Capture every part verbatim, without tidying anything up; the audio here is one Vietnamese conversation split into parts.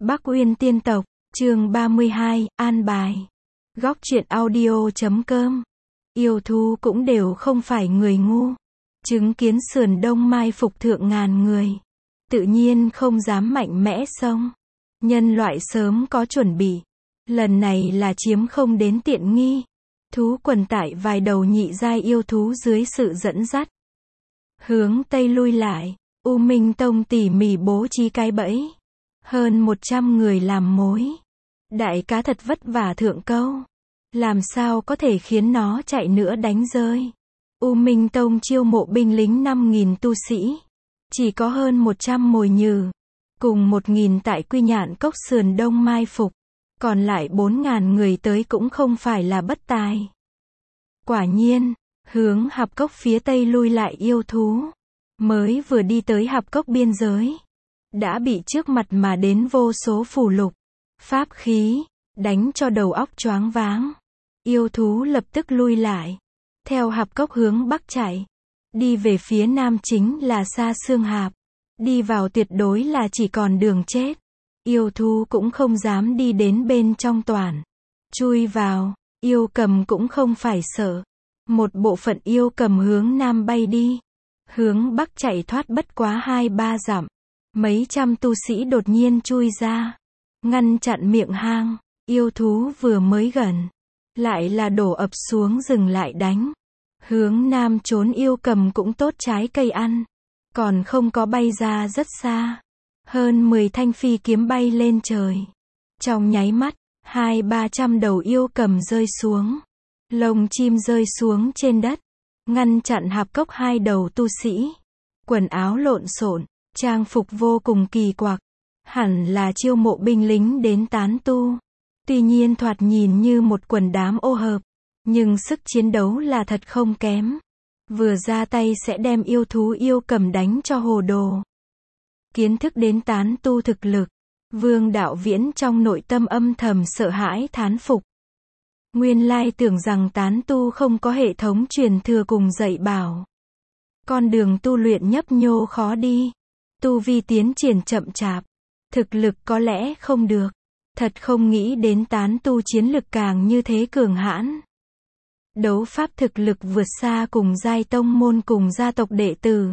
Bắc Uyên Tiên Tộc, chương ba mươi hai, an bài. Góc truyện audio chấm com. Yêu thú cũng đều không phải người ngu. Chứng kiến sườn đông mai phục thượng ngàn người. Tự nhiên không dám mạnh mẽ xông. Nhân loại sớm có chuẩn bị. Lần này là chiếm không đến tiện nghi. Thú quần tại vài đầu nhị giai yêu thú dưới sự dẫn dắt. Hướng Tây lui lại, U Minh Tông tỉ mỉ bố trí cái bẫy. Hơn một trăm người làm mối. Đại cá thật vất vả thượng câu. Làm sao có thể khiến nó chạy nữa đánh rơi. U Minh Tông chiêu mộ binh lính năm nghìn tu sĩ. Chỉ có hơn một trăm mồi nhử. Cùng một nghìn tại Quy Nhạn Cốc sườn đông mai phục. Còn lại bốn ngàn người tới cũng không phải là bất tài. Quả nhiên, hướng Hạp Cốc phía tây lui lại yêu thú. Mới vừa đi tới Hạp Cốc biên giới. Đã bị trước mặt mà đến vô số phù lục, pháp khí, đánh cho đầu óc choáng váng. Yêu thú lập tức lui lại. Theo Hạp Cốc hướng bắc chạy. Đi về phía nam chính là Sa Xương Hạp. Đi vào tuyệt đối là chỉ còn đường chết. Yêu thú cũng không dám đi đến bên trong toàn. Chui vào, yêu cầm cũng không phải sợ. Một bộ phận yêu cầm hướng nam bay đi. Hướng bắc chạy thoát bất quá hai ba dặm. Mấy trăm tu sĩ đột nhiên chui ra. Ngăn chặn miệng hang. Yêu thú vừa mới gần. Lại là đổ ập xuống dừng lại đánh. Hướng nam trốn yêu cầm cũng tốt trái cây ăn. Còn không có bay ra rất xa. Hơn mười thanh phi kiếm bay lên trời. Trong nháy mắt, hai ba trăm đầu yêu cầm rơi xuống. Lồng chim rơi xuống trên đất. Ngăn chặn Hạp Cốc hai đầu tu sĩ. Quần áo lộn xộn. Trang phục vô cùng kỳ quặc. Hẳn là chiêu mộ binh lính đến tán tu. Tuy nhiên thoạt nhìn như một quần đám ô hợp. Nhưng sức chiến đấu là thật không kém. Vừa ra tay sẽ đem yêu thú yêu cầm đánh cho hồ đồ. Kiến thức đến tán tu thực lực. Vương Đạo Viễn trong nội tâm âm thầm sợ hãi thán phục. Nguyên lai tưởng rằng tán tu không có hệ thống truyền thừa cùng dạy bảo. Con đường tu luyện nhấp nhô khó đi. Tu vi tiến triển chậm chạp. Thực lực có lẽ không được. Thật không nghĩ đến tán tu chiến lực càng như thế cường hãn. Đấu pháp thực lực vượt xa cùng giai tông môn cùng gia tộc đệ tử.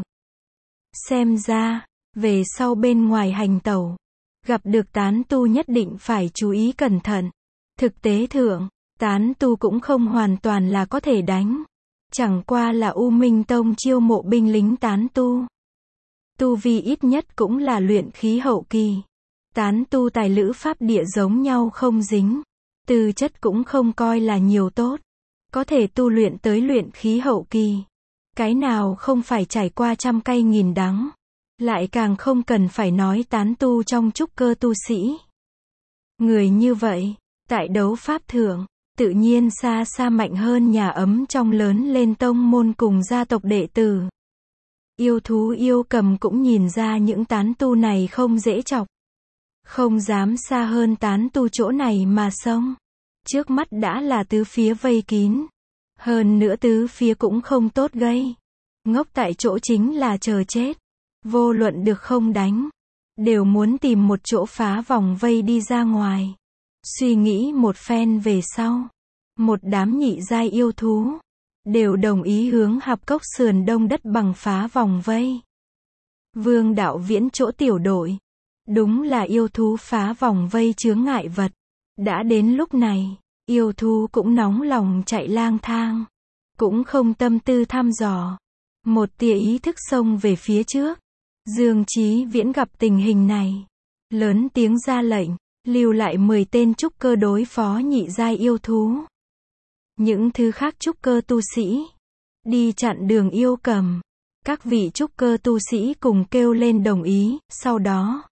Xem ra, về sau bên ngoài hành tẩu. Gặp được tán tu nhất định phải chú ý cẩn thận. Thực tế thượng, tán tu cũng không hoàn toàn là có thể đánh. Chẳng qua là U Minh Tông chiêu mộ binh lính tán tu. Tu vi ít nhất cũng là luyện khí hậu kỳ. Tán tu tài lữ pháp địa giống nhau không dính. Tư chất cũng không coi là nhiều tốt. Có thể tu luyện tới luyện khí hậu kỳ. Cái nào không phải trải qua trăm cay nghìn đắng. Lại càng không cần phải nói tán tu trong trúc cơ tu sĩ. Người như vậy, tại đấu pháp thượng, tự nhiên xa xa mạnh hơn nhà ấm trong lớn lên tông môn cùng gia tộc đệ tử. Yêu thú yêu cầm cũng nhìn ra những tán tu này không dễ chọc. Không dám xa hơn tán tu chỗ này mà xông. Trước mắt đã là tứ phía vây kín. Hơn nữa tứ phía cũng không tốt gây. Ngốc tại chỗ chính là chờ chết. Vô luận được không đánh. Đều muốn tìm một chỗ phá vòng vây đi ra ngoài. Suy nghĩ một phen về sau. Một đám nhị giai yêu thú. Đều đồng ý hướng Hạp Cốc sườn đông đất bằng phá vòng vây. Vương Đạo Viễn chỗ tiểu đội. Đúng là yêu thú phá vòng vây chướng ngại vật. Đã đến lúc này, yêu thú cũng nóng lòng chạy lang thang. Cũng không tâm tư thăm dò. Một tia ý thức xông về phía trước. Dương Chí Viễn gặp tình hình này. Lớn tiếng ra lệnh, lưu lại mười tên trúc cơ đối phó nhị giai yêu thú. Những thứ khác trúc cơ tu sĩ. Đi chặn đường yêu cầm. Các vị trúc cơ tu sĩ cùng kêu lên đồng ý, sau đó.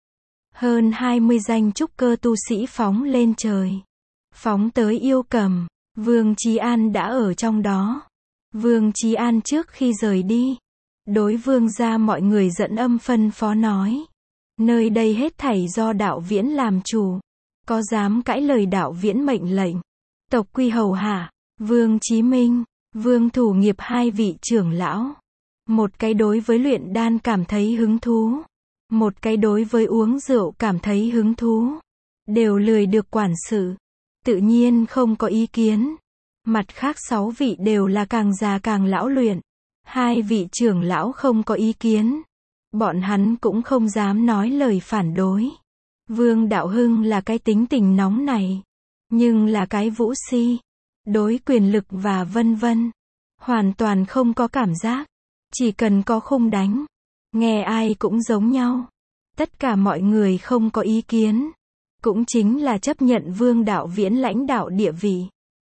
Hơn hai mươi danh trúc cơ tu sĩ phóng lên trời. Phóng tới yêu cầm. Vương Chí An đã ở trong đó. Vương Chí An trước khi rời đi. Đối vương gia mọi người dẫn âm phân phó nói. Nơi đây hết thảy do Đạo Viễn làm chủ. Có dám cãi lời Đạo Viễn mệnh lệnh. Tộc quy hầu hạ. Vương Chí Minh, Vương Thủ Nghiệp hai vị trưởng lão. Một cái đối với luyện đan cảm thấy hứng thú. Một cái đối với uống rượu cảm thấy hứng thú. Đều lười được quản sự. Tự nhiên không có ý kiến. Mặt khác sáu vị đều là càng già càng lão luyện. Hai vị trưởng lão không có ý kiến. Bọn hắn cũng không dám nói lời phản đối. Vương Đạo Hưng là cái tính tình nóng này. Nhưng là cái vũ si. Đối quyền lực và vân vân. Hoàn toàn không có cảm giác. Chỉ cần có khung đánh. Nghe ai cũng giống nhau. Tất cả mọi người không có ý kiến. Cũng chính là chấp nhận Vương Đạo Viễn lãnh đạo địa vị.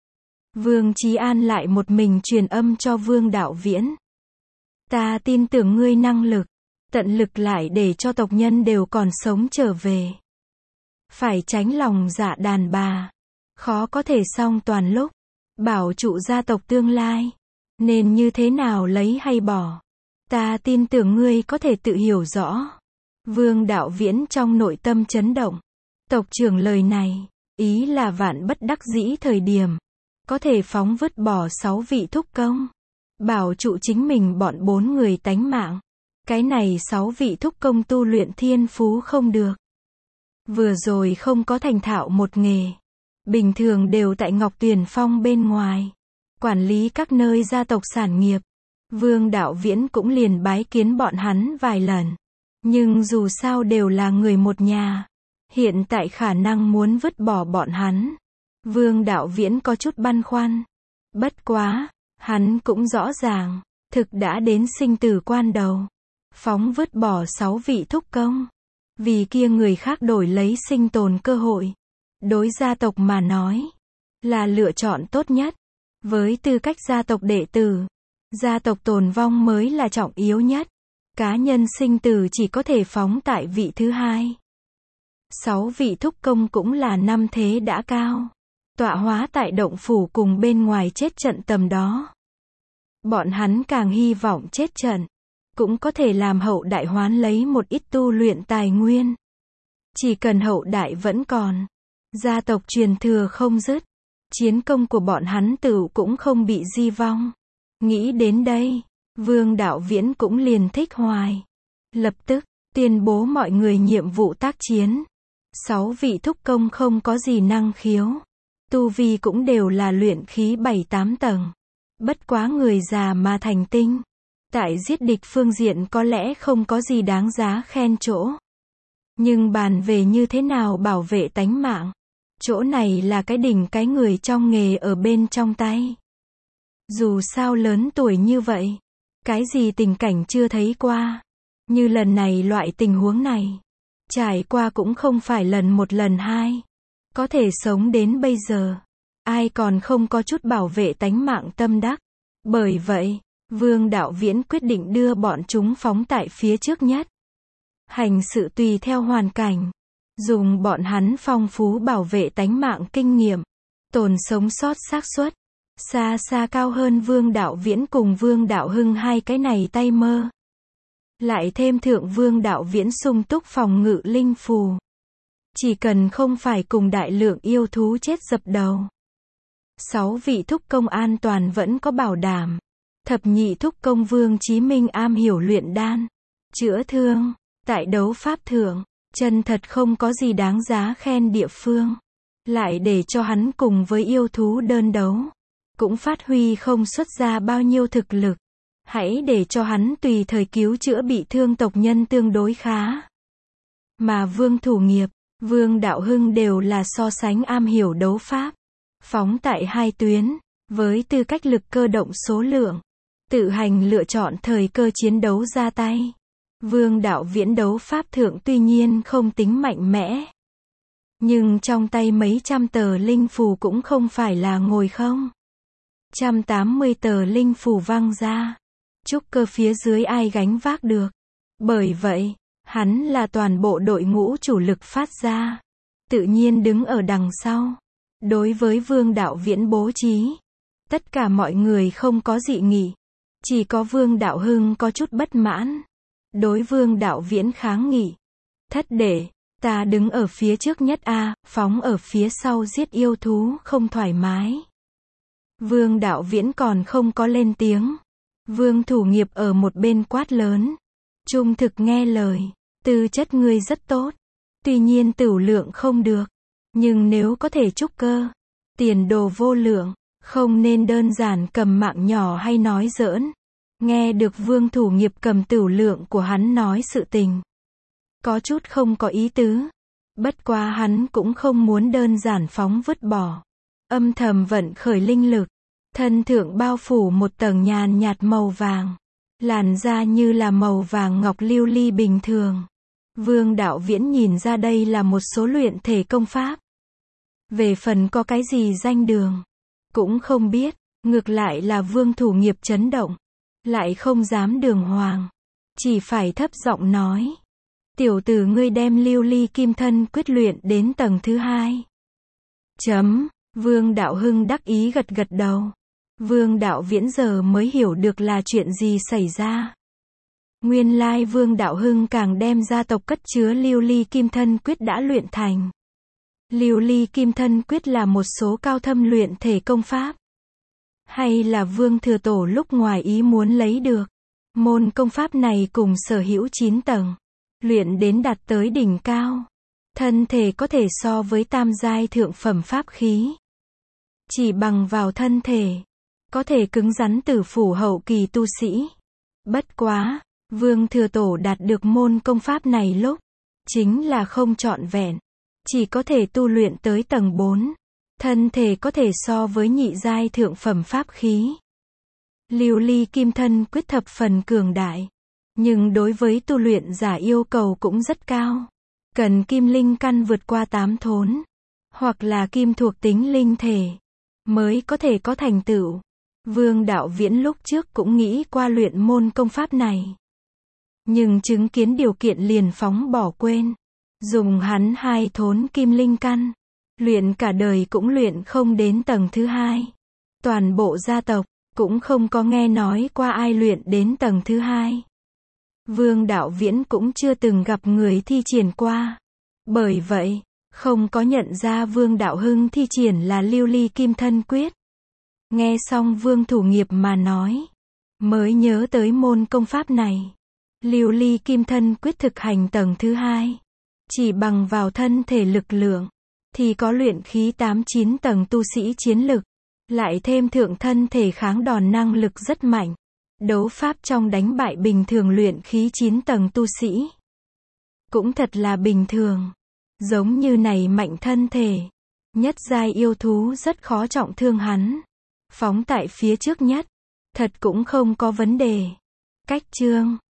Vương Chí An lại một mình truyền âm cho Vương Đạo Viễn. Ta tin tưởng ngươi năng lực. Tận lực lại để cho tộc nhân đều còn sống trở về. Phải tránh lòng dạ đàn bà. Khó có thể song toàn lúc. Bảo trụ gia tộc tương lai. Nên như thế nào lấy hay bỏ. Ta tin tưởng ngươi có thể tự hiểu rõ. Vương Đạo Viễn trong nội tâm chấn động. Tộc trưởng lời này, ý là vạn bất đắc dĩ thời điểm. Có thể phóng vứt bỏ sáu vị thúc công. Bảo trụ chính mình bọn bốn người tánh mạng. Cái này sáu vị thúc công tu luyện thiên phú không được. Vừa rồi không có thành thạo một nghề. Bình thường đều tại Ngọc Tuyền Phong bên ngoài. Quản lý các nơi gia tộc sản nghiệp. Vương Đạo Viễn cũng liền bái kiến bọn hắn vài lần. Nhưng dù sao đều là người một nhà. Hiện tại khả năng muốn vứt bỏ bọn hắn. Vương Đạo Viễn có chút băn khoăn. Bất quá, hắn cũng rõ ràng. Thực đã đến sinh tử quan đầu. Phóng vứt bỏ sáu vị thúc công. Vì kia người khác đổi lấy sinh tồn cơ hội. Đối gia tộc mà nói. Là lựa chọn tốt nhất. Với tư cách gia tộc đệ tử. Gia tộc tồn vong mới là trọng yếu nhất. Cá nhân sinh tử chỉ có thể phóng tại vị thứ hai. Sáu vị thúc công cũng là năm thế đã cao. Tọa hóa tại động phủ cùng bên ngoài chết trận tầm đó. Bọn hắn càng hy vọng chết trận. Cũng có thể làm hậu đại hoán lấy một ít tu luyện tài nguyên. Chỉ cần hậu đại vẫn còn. Gia tộc truyền thừa không dứt. Chiến công của bọn hắn tử cũng không bị di vong. Nghĩ đến đây, Vương Đạo Viễn cũng liền thích hoài. Lập tức, tuyên bố mọi người nhiệm vụ tác chiến. Sáu vị thúc công không có gì năng khiếu. Tu vi cũng đều là luyện khí bảy tám tầng. Bất quá người già mà thành tinh. Tại giết địch phương diện có lẽ không có gì đáng giá khen chỗ. Nhưng bàn về như thế nào bảo vệ tánh mạng. Chỗ này là cái đỉnh cái người trong nghề ở bên trong tay. Dù sao lớn tuổi như vậy. Cái gì tình cảnh chưa thấy qua. Như lần này loại tình huống này. Trải qua cũng không phải lần một lần hai. Có thể sống đến bây giờ. Ai còn không có chút bảo vệ tánh mạng tâm đắc. Bởi vậy, Vương Đạo Viễn quyết định đưa bọn chúng phóng tại phía trước nhất. Hành sự tùy theo hoàn cảnh. Dùng bọn hắn phong phú bảo vệ tánh mạng kinh nghiệm. Tồn sống sót xác suất. Xa xa cao hơn Vương Đạo Viễn cùng Vương Đạo Hưng hai cái này tay mơ. Lại thêm thượng Vương Đạo Viễn sung túc phòng ngự linh phù. Chỉ cần không phải cùng đại lượng yêu thú chết dập đầu. Sáu vị thúc công an toàn vẫn có bảo đảm. Thập nhị thúc công Vương Chí Minh am hiểu luyện đan. Chữa thương. Tại đấu pháp thượng. Chân thật không có gì đáng giá khen địa phương. Lại để cho hắn cùng với yêu thú đơn đấu. Cũng phát huy không xuất ra bao nhiêu thực lực. Hãy để cho hắn tùy thời cứu chữa bị thương tộc nhân tương đối khá. Mà Vương Thủ Nghiệp, Vương Đạo Hưng đều là so sánh am hiểu đấu pháp. Phóng tại hai tuyến, với tư cách lực cơ động số lượng. Tự hành lựa chọn thời cơ chiến đấu ra tay. Vương Đạo Viễn đấu pháp thượng tuy nhiên không tính mạnh mẽ. Nhưng trong tay mấy trăm tờ linh phù cũng không phải là ngồi không. một trăm tám mươi tờ linh phù văng ra. Trúc cơ phía dưới ai gánh vác được. Bởi vậy, hắn là toàn bộ đội ngũ chủ lực phát ra. Tự nhiên đứng ở đằng sau. Đối với Vương Đạo Viễn bố trí. Tất cả mọi người không có dị nghị. Chỉ có Vương Đạo Hưng có chút bất mãn. Đối Vương Đạo Viễn kháng nghị. Thất đệ, ta đứng ở phía trước nhất a, phóng ở phía sau giết yêu thú không thoải mái. Vương Đạo Viễn còn không có lên tiếng. Vương Thủ Nghiệp ở một bên quát lớn. Trung thực nghe lời. Tư chất ngươi rất tốt. Tuy nhiên tửu lượng không được. Nhưng nếu có thể trúc cơ, tiền đồ vô lượng, không nên đơn giản cầm mạng nhỏ hay nói giỡn. Nghe được Vương Thủ Nghiệp cầm tửu lượng của hắn nói sự tình. Có chút không có ý tứ. Bất quá hắn cũng không muốn đơn giản phóng vứt bỏ. Âm thầm vận khởi linh lực. Thân thượng bao phủ một tầng nhàn nhạt màu vàng. Làn da như là màu vàng ngọc lưu ly bình thường. Vương Đạo Viễn nhìn ra đây là một số luyện thể công pháp. Về phần có cái gì danh đường, cũng không biết, ngược lại là Vương Thủ Nghiệp chấn động. Lại không dám đường hoàng. Chỉ phải thấp giọng nói. Tiểu tử ngươi đem lưu ly kim thân quyết luyện đến tầng thứ hai. Chấm, Vương Đạo Hưng đắc ý gật gật đầu. Vương Đạo Viễn giờ mới hiểu được là chuyện gì xảy ra. Nguyên lai Vương Đạo Hưng càng đem gia tộc cất chứa lưu ly kim thân quyết đã luyện thành. Lưu ly kim thân quyết là một số cao thâm luyện thể công pháp. Hay là Vương Thừa Tổ lúc ngoài ý muốn lấy được. Môn công pháp này cùng sở hữu chín tầng. Luyện đến đạt tới đỉnh cao. Thân thể có thể so với tam giai thượng phẩm pháp khí. Chỉ bằng vào thân thể. Có thể cứng rắn tử phủ hậu kỳ tu sĩ. Bất quá, Vương Thừa Tổ đạt được môn công pháp này lúc. Chính là không trọn vẹn. Chỉ có thể tu luyện tới tầng bốn. Thân thể có thể so với nhị giai thượng phẩm pháp khí. Lưu ly kim thân quyết thập phần cường đại. Nhưng đối với tu luyện giả yêu cầu cũng rất cao. Cần kim linh căn vượt qua tám thốn. Hoặc là kim thuộc tính linh thể. Mới có thể có thành tựu. Vương Đạo Viễn lúc trước cũng nghĩ qua luyện môn công pháp này. Nhưng chứng kiến điều kiện liền phóng bỏ quên. Dùng hắn hai thốn kim linh căn. Luyện cả đời cũng luyện không đến tầng thứ hai. Toàn bộ gia tộc cũng không có nghe nói qua ai luyện đến tầng thứ hai. Vương Đạo Viễn cũng chưa từng gặp người thi triển qua. Bởi vậy, không có nhận ra Vương Đạo Hưng thi triển là lưu ly kim thân quyết. Nghe xong Vương Thủ Nghiệp mà nói, mới nhớ tới môn công pháp này. Lưu ly kim thân quyết thực hành tầng thứ hai. Chỉ bằng vào thân thể lực lượng, thì có luyện khí tám chín tầng tu sĩ chiến lực. Lại thêm thượng thân thể kháng đòn năng lực rất mạnh. Đấu pháp trong đánh bại bình thường luyện khí chín tầng tu sĩ. Cũng thật là bình thường. Giống như này mạnh thân thể. Nhất giai yêu thú rất khó trọng thương hắn. Phóng tại phía trước nhất. Thật cũng không có vấn đề. Cách chương